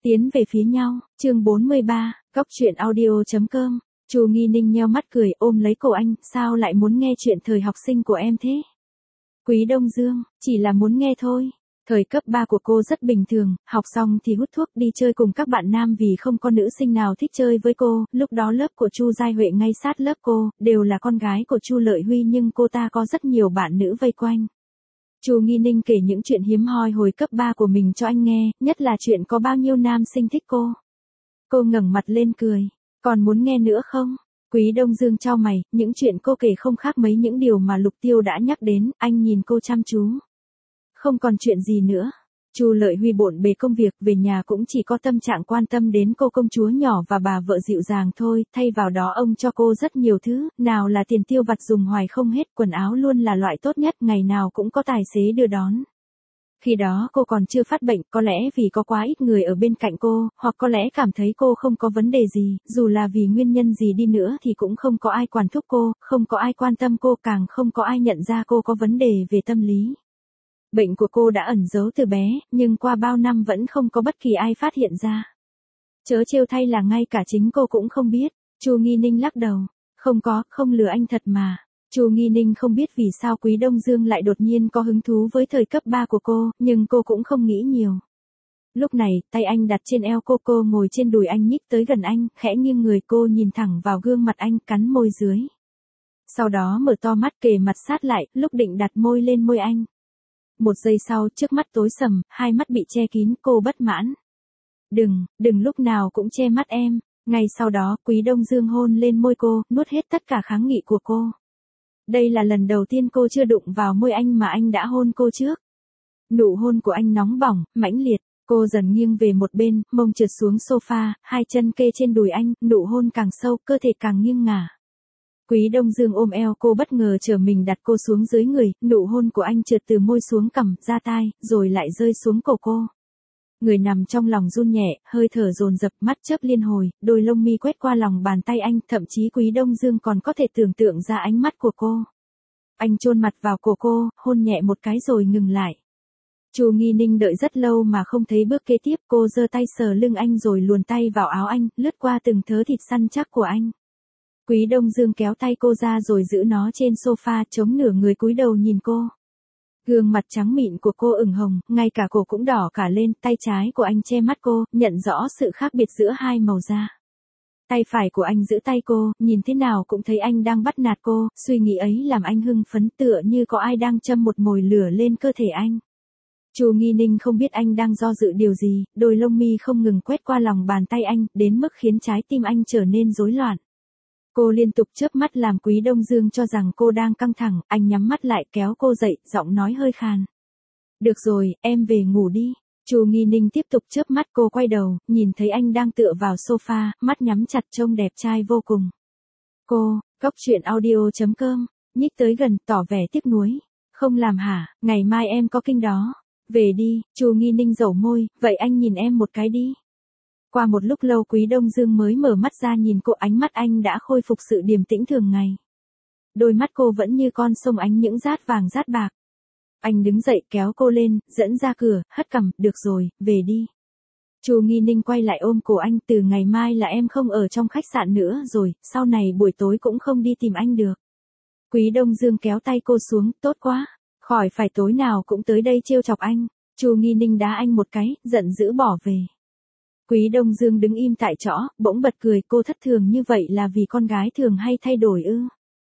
Tiến về phía nhau, chương 43, góc truyện audio.com. Chu Nghi Ninh nheo mắt cười ôm lấy cổ anh, sao lại muốn nghe chuyện thời học sinh của em thế? Quý Đông Dương, chỉ là muốn nghe thôi. Thời cấp 3 của cô rất bình thường, học xong thì hút thuốc đi chơi cùng các bạn nam vì không có nữ sinh nào thích chơi với cô, lúc đó lớp của Chu Giai Huệ ngay sát lớp cô, đều là con gái của Chu Lợi Huy nhưng cô ta có rất nhiều bạn nữ vây quanh. Chu Nghi Ninh kể những chuyện hiếm hoi hồi cấp 3 của mình cho anh nghe, nhất là chuyện có bao nhiêu nam sinh thích cô. Cô ngẩng mặt lên cười, còn muốn nghe nữa không? Quý Đông Dương chau mày, những chuyện cô kể không khác mấy những điều mà Lục Tiêu đã nhắc đến, anh nhìn cô chăm chú. Không còn chuyện gì nữa. Chu Lợi Huy bộn bề công việc, về nhà cũng chỉ có tâm trạng quan tâm đến cô công chúa nhỏ và bà vợ dịu dàng thôi, thay vào đó ông cho cô rất nhiều thứ, nào là tiền tiêu vặt dùng hoài không hết, quần áo luôn là loại tốt nhất, ngày nào cũng có tài xế đưa đón. Khi đó cô còn chưa phát bệnh, có lẽ vì có quá ít người ở bên cạnh cô, hoặc có lẽ cảm thấy cô không có vấn đề gì, dù là vì nguyên nhân gì đi nữa thì cũng không có ai quản thúc cô, không có ai quan tâm cô, càng không có ai nhận ra cô có vấn đề về tâm lý. Bệnh của cô đã ẩn giấu từ bé, nhưng qua bao năm vẫn không có bất kỳ ai phát hiện ra. Chớ trêu thay là ngay cả chính cô cũng không biết. Chu Nghi Ninh lắc đầu. Không lừa anh thật mà. Chu Nghi Ninh không biết vì sao Quý Đông Dương lại đột nhiên có hứng thú với thời cấp 3 của cô, nhưng cô cũng không nghĩ nhiều. Lúc này, tay anh đặt trên eo cô ngồi trên đùi anh nhích tới gần anh, khẽ nghiêng người cô nhìn thẳng vào gương mặt anh, cắn môi dưới. Sau đó mở to mắt kề mặt sát lại, lúc định đặt môi lên môi anh. Một giây sau, trước mắt tối sầm, hai mắt bị che kín, cô bất mãn. Đừng lúc nào cũng che mắt em. Ngay sau đó, Quý Đông Dương hôn lên môi cô, nuốt hết tất cả kháng nghị của cô. Đây là lần đầu tiên cô chưa đụng vào môi anh mà anh đã hôn cô trước. Nụ hôn của anh nóng bỏng, mãnh liệt, cô dần nghiêng về một bên, mông trượt xuống sofa, hai chân kê trên đùi anh, nụ hôn càng sâu, cơ thể càng nghiêng ngả. Quý Đông Dương ôm eo cô bất ngờ trở mình đặt cô xuống dưới người, nụ hôn của anh trượt từ môi xuống cằm, ra tai, rồi lại rơi xuống cổ cô. Người nằm trong lòng run nhẹ, hơi thở dồn dập, mắt chớp liên hồi, đôi lông mi quét qua lòng bàn tay anh, thậm chí Quý Đông Dương còn có thể tưởng tượng ra ánh mắt của cô. Anh chôn mặt vào cổ cô, hôn nhẹ một cái rồi ngừng lại. Chu Nghi Ninh đợi rất lâu mà không thấy bước kế tiếp, cô giơ tay sờ lưng anh rồi luồn tay vào áo anh, lướt qua từng thớ thịt săn chắc của anh. Quý Đông Dương kéo tay cô ra rồi giữ nó trên sofa, chống nửa người cúi đầu nhìn cô. Gương mặt trắng mịn của cô ửng hồng, ngay cả cổ cũng đỏ cả lên, tay trái của anh che mắt cô, nhận rõ sự khác biệt giữa hai màu da. Tay phải của anh giữ tay cô, nhìn thế nào cũng thấy anh đang bắt nạt cô, suy nghĩ ấy làm anh hưng phấn tựa như có ai đang châm một mồi lửa lên cơ thể anh. Chu Nghi Ninh không biết anh đang do dự điều gì, đôi lông mi không ngừng quét qua lòng bàn tay anh, đến mức khiến trái tim anh trở nên rối loạn. Cô liên tục chớp mắt làm Quý Đông Dương cho rằng cô đang căng thẳng, anh nhắm mắt lại kéo cô dậy, giọng nói hơi khàn. Được rồi, em về ngủ đi. Chu Nghi Ninh tiếp tục chớp mắt, cô quay đầu, nhìn thấy anh đang tựa vào sofa, mắt nhắm chặt trông đẹp trai vô cùng. Cô, góc truyện audio.com, nhích tới gần, tỏ vẻ tiếc nuối. Không làm hả, ngày mai em có kinh đó. Về đi, Chu Nghi Ninh dẩu môi, vậy anh nhìn em một cái đi. Qua một lúc lâu Quý Đông Dương mới mở mắt ra nhìn cô, ánh mắt anh đã khôi phục sự điềm tĩnh thường ngày. Đôi mắt cô vẫn như con sông ánh những rát vàng rát bạc. Anh đứng dậy kéo cô lên, dẫn ra cửa, hất cằm, được rồi, về đi. Chu Nghi Ninh quay lại ôm cổ anh, từ ngày mai là em không ở trong khách sạn nữa rồi, sau này buổi tối cũng không đi tìm anh được. Quý Đông Dương kéo tay cô xuống, tốt quá, khỏi phải tối nào cũng tới đây trêu chọc anh. Chu Nghi Ninh đá anh một cái, giận dữ bỏ về. Quý Đông Dương đứng im tại chỗ, bỗng bật cười, cô thất thường như vậy là vì con gái thường hay thay đổi ư?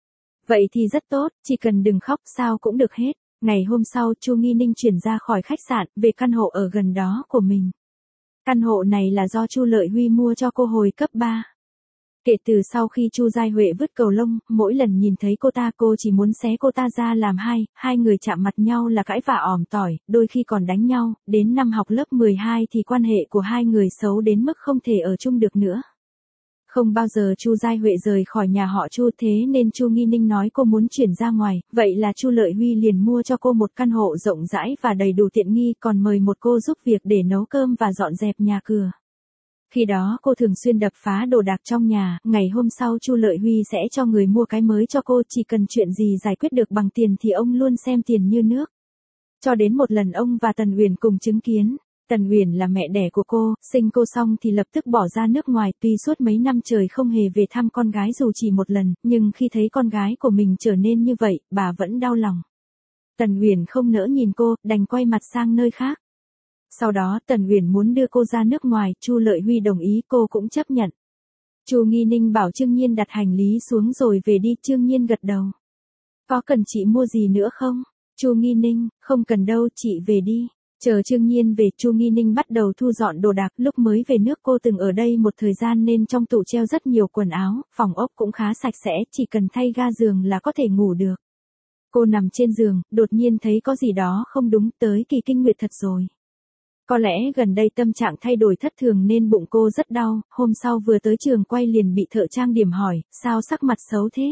Vậy thì rất tốt, chỉ cần đừng khóc sao cũng được hết. Ngày hôm sau Chu Nghi Ninh chuyển ra khỏi khách sạn, về căn hộ ở gần đó của mình. Căn hộ này là do Chu Lợi Huy mua cho cô hồi cấp 3. Kể từ sau khi Chu Giai Huệ vứt cầu lông, mỗi lần nhìn thấy cô chỉ muốn xé cô ta ra làm hai người chạm mặt nhau là cãi vã òm tỏi, đôi khi còn đánh nhau, đến năm học lớp 12 thì quan hệ của hai người xấu đến mức không thể ở chung được nữa. Không bao giờ Chu Giai Huệ rời khỏi nhà họ Chu, thế nên Chu Nghi Ninh nói cô muốn chuyển ra ngoài, vậy là Chu Lợi Huy liền mua cho cô một căn hộ rộng rãi và đầy đủ tiện nghi, còn mời một cô giúp việc để nấu cơm và dọn dẹp nhà cửa. Khi đó cô thường xuyên đập phá đồ đạc trong nhà, ngày hôm sau Chu Lợi Huy sẽ cho người mua cái mới cho cô, chỉ cần chuyện gì giải quyết được bằng tiền thì ông luôn xem tiền như nước. Cho đến một lần ông và Tần Uyển cùng chứng kiến, Tần Uyển là mẹ đẻ của cô, sinh cô xong thì lập tức bỏ ra nước ngoài, tuy suốt mấy năm trời không hề về thăm con gái dù chỉ một lần, nhưng khi thấy con gái của mình trở nên như vậy, bà vẫn đau lòng. Tần Uyển không nỡ nhìn cô, đành quay mặt sang nơi khác. Sau đó Tần Uyển muốn đưa cô ra nước ngoài, Chu Lợi Huy đồng ý, cô cũng chấp nhận. Chu Nghi Ninh bảo Trương Nhiên đặt hành lý xuống rồi về đi, Trương Nhiên gật đầu. Có cần chị mua gì nữa không? Chu Nghi Ninh, không cần đâu, chị về đi. Chờ Trương Nhiên về, Chu Nghi Ninh bắt đầu thu dọn đồ đạc, lúc mới về nước cô từng ở đây một thời gian nên trong tủ treo rất nhiều quần áo, phòng ốc cũng khá sạch sẽ, chỉ cần thay ga giường là có thể ngủ được. Cô nằm trên giường, đột nhiên thấy có gì đó không đúng, tới kỳ kinh nguyệt thật rồi. Có lẽ gần đây tâm trạng thay đổi thất thường nên bụng cô rất đau, hôm sau vừa tới trường quay liền bị thợ trang điểm hỏi, sao sắc mặt xấu thế?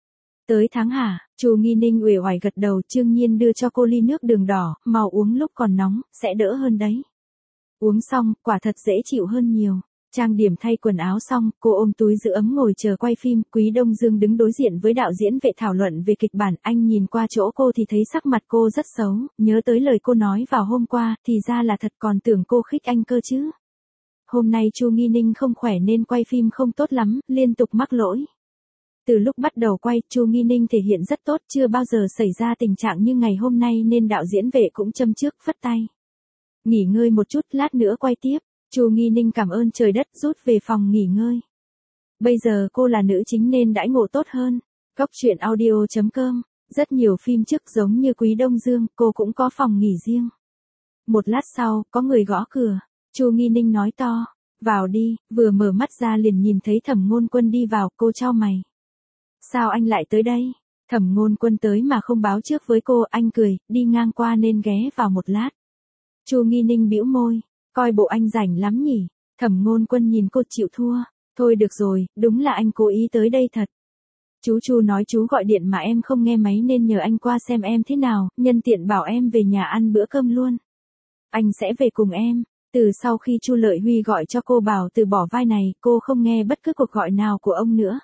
Tới tháng hả? Chu Nghi Ninh uể oải gật đầu, Trương Nhiên đưa cho cô ly nước đường đỏ, mau uống lúc còn nóng, sẽ đỡ hơn đấy. Uống xong, quả thật dễ chịu hơn nhiều. Trang điểm thay quần áo xong, cô ôm túi giữ ấm ngồi chờ quay phim, Quý Đông Dương đứng đối diện với đạo diễn Vệ thảo luận về kịch bản, anh nhìn qua chỗ cô thì thấy sắc mặt cô rất xấu, nhớ tới lời cô nói vào hôm qua, thì ra là thật, còn tưởng cô khích anh cơ chứ. Hôm nay Chu Nghi Ninh không khỏe nên quay phim không tốt lắm, liên tục mắc lỗi. Từ lúc bắt đầu quay, Chu Nghi Ninh thể hiện rất tốt, chưa bao giờ xảy ra tình trạng như ngày hôm nay nên đạo diễn Vệ cũng châm chước, phất tay. Nghỉ ngơi một chút, lát nữa quay tiếp. Chu Nghi Ninh cảm ơn trời đất, rút về phòng nghỉ ngơi. Bây giờ cô là nữ chính nên đãi ngộ tốt hơn. Cóc truyện audio.com. Rất nhiều phim trước giống như Quý Đông Dương, cô cũng có phòng nghỉ riêng. Một lát sau, có người gõ cửa. Chu Nghi Ninh nói to, vào đi, vừa mở mắt ra liền nhìn thấy Thẩm Ngôn Quân đi vào, cô chau mày. Sao anh lại tới đây? Thẩm Ngôn Quân tới mà không báo trước với cô, anh cười, đi ngang qua nên ghé vào một lát. Chu Nghi Ninh bĩu môi, coi bộ anh rảnh lắm nhỉ? Thẩm Ngôn Quân nhìn cô chịu thua, thôi được rồi, đúng là anh cố ý tới đây thật. Chú Chu nói chú gọi điện mà em không nghe máy nên nhờ anh qua xem em thế nào, nhân tiện bảo em về nhà ăn bữa cơm luôn. Anh sẽ về cùng em. Từ sau khi Chu Lợi Huy gọi cho cô bảo từ bỏ vai này, cô không nghe bất cứ cuộc gọi nào của ông nữa.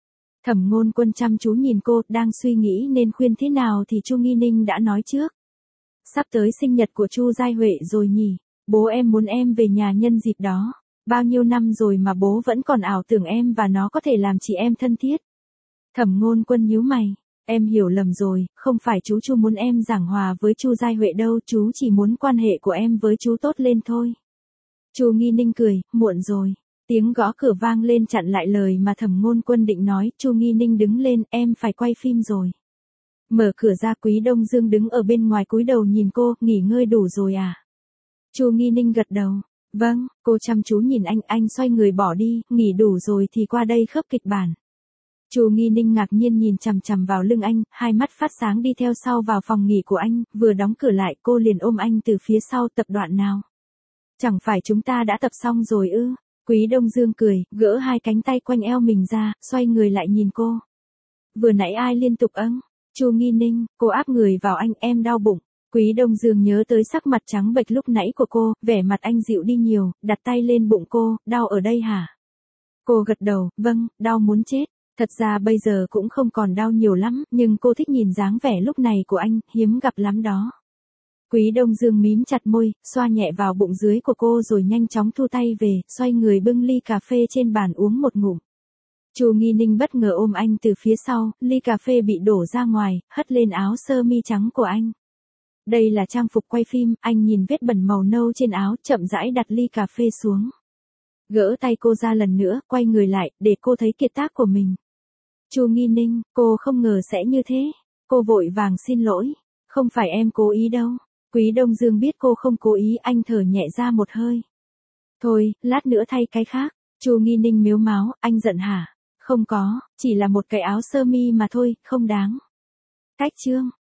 Thẩm Ngôn Quân chăm chú nhìn cô, đang suy nghĩ nên khuyên thế nào thì Chu Nghi Ninh đã nói trước. Sắp tới sinh nhật của Chu Giai Huệ rồi nhỉ, bố em muốn em về nhà nhân dịp đó. Bao nhiêu năm rồi mà bố vẫn còn ảo tưởng em và nó có thể làm chị em thân thiết. Thẩm Ngôn Quân nhíu mày, em hiểu lầm rồi, không phải chú Chu muốn em giảng hòa với Chu Giai Huệ đâu, chú chỉ muốn quan hệ của em với chú tốt lên thôi. Chu Nghi Ninh cười, muộn rồi. Tiếng gõ cửa vang lên chặn lại lời mà Thẩm Ngôn Quân định nói, Chu Nghi Ninh đứng lên, em phải quay phim rồi. Mở cửa ra, Quý Đông Dương đứng ở bên ngoài cúi đầu nhìn cô, nghỉ ngơi đủ rồi à? Chu Nghi Ninh gật đầu, vâng, cô chăm chú nhìn anh xoay người bỏ đi, nghỉ đủ rồi thì qua đây khớp kịch bản. Chu Nghi Ninh ngạc nhiên nhìn chằm chằm vào lưng anh, hai mắt phát sáng đi theo sau vào phòng nghỉ của anh, vừa đóng cửa lại cô liền ôm anh từ phía sau, tập đoạn nào? Chẳng phải chúng ta đã tập xong rồi ư? Quý Đông Dương cười, gỡ hai cánh tay quanh eo mình ra, xoay người lại nhìn cô. Vừa nãy ai liên tục âng? Chu Nghi Ninh, cô áp người vào anh, em đau bụng. Quý Đông Dương nhớ tới sắc mặt trắng bệch lúc nãy của cô, vẻ mặt anh dịu đi nhiều, đặt tay lên bụng cô, đau ở đây hả? Cô gật đầu, vâng, đau muốn chết. Thật ra bây giờ cũng không còn đau nhiều lắm, nhưng cô thích nhìn dáng vẻ lúc này của anh, hiếm gặp lắm đó. Quý Đông Dương mím chặt môi, xoa nhẹ vào bụng dưới của cô rồi nhanh chóng thu tay về, xoay người bưng ly cà phê trên bàn uống một ngụm. Chu Nghi Ninh bất ngờ ôm anh từ phía sau, ly cà phê bị đổ ra ngoài, hất lên áo sơ mi trắng của anh. Đây là trang phục quay phim, anh nhìn vết bẩn màu nâu trên áo, chậm rãi đặt ly cà phê xuống. Gỡ tay cô ra lần nữa, quay người lại, để cô thấy kiệt tác của mình. Chu Nghi Ninh, cô không ngờ sẽ như thế. Cô vội vàng xin lỗi. Không phải em cố ý đâu. Quý Đông Dương biết cô không cố ý, anh thở nhẹ ra một hơi. Thôi, lát nữa thay cái khác. Chu Nghi Ninh mếu máo, anh giận hả? Không có, chỉ là một cái áo sơ mi mà thôi, không đáng. Cách chương.